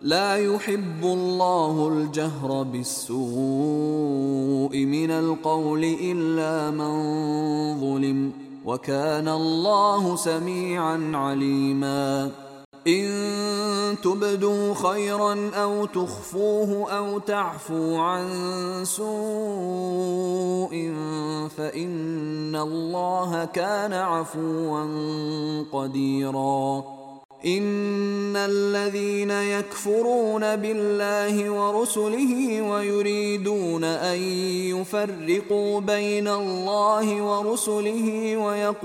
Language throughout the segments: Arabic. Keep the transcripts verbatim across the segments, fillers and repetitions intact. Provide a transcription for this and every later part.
لا يحب الله الجهر بالسوء من القول إلا من ظلم، وكان الله سميعا عليما. إن تبدوا خيرا أو تخفوه أو تعفو عن سوء فإن الله كان عفوا قديرا. إن الذين يكفرون بالله ورسله ويريدون أن يفرقوا بين الله ورسله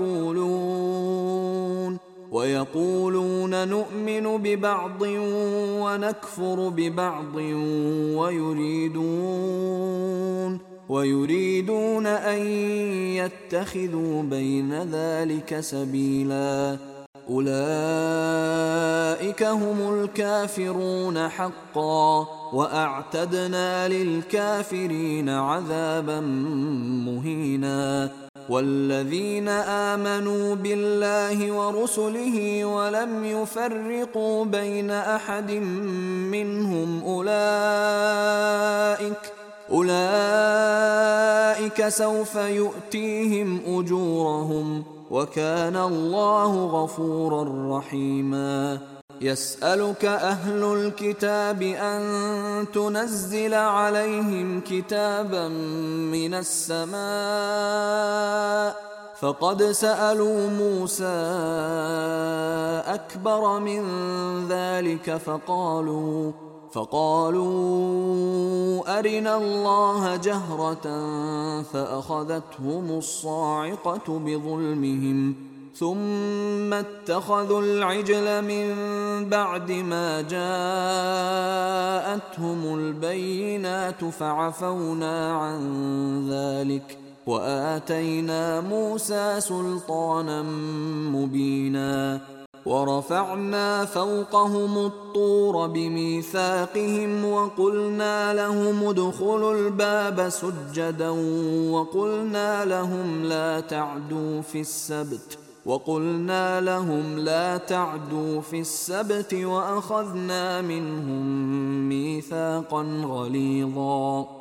ويقولون ويقولون نؤمن ببعض ونكفر ببعض ويريدون ويريدون أن يتخذوا بين ذلك سبيلا. أولئك هم الكافرون حقا، وأعتدنا للكافرين عذابا مهينا. والذين آمنوا بالله ورسله ولم يفرقوا بين أحد منهم أولئك أولئك سوف يؤتيهم أجورهم، وكان الله غفورا رحيما. يسألك أهل الكتاب أن تنزل عليهم كتابا من السماء، فقد سألوا موسى أكبر من ذلك فقالوا فقالوا أرنا الله جهرة فأخذتهم الصاعقة بظلمهم، ثم اتخذوا العجل من بعد ما جاءتهم البينات فعفونا عن ذلك وآتينا موسى سلطانا مبينا. ورفعنا فوقهم الطور بميثاقهم وقلنا لهم ادخلوا الباب سجدا وقلنا لهم لا تعدوا في السبت وقلنا لهم لا تعدوا في السبت وأخذنا منهم ميثاقا غليظا.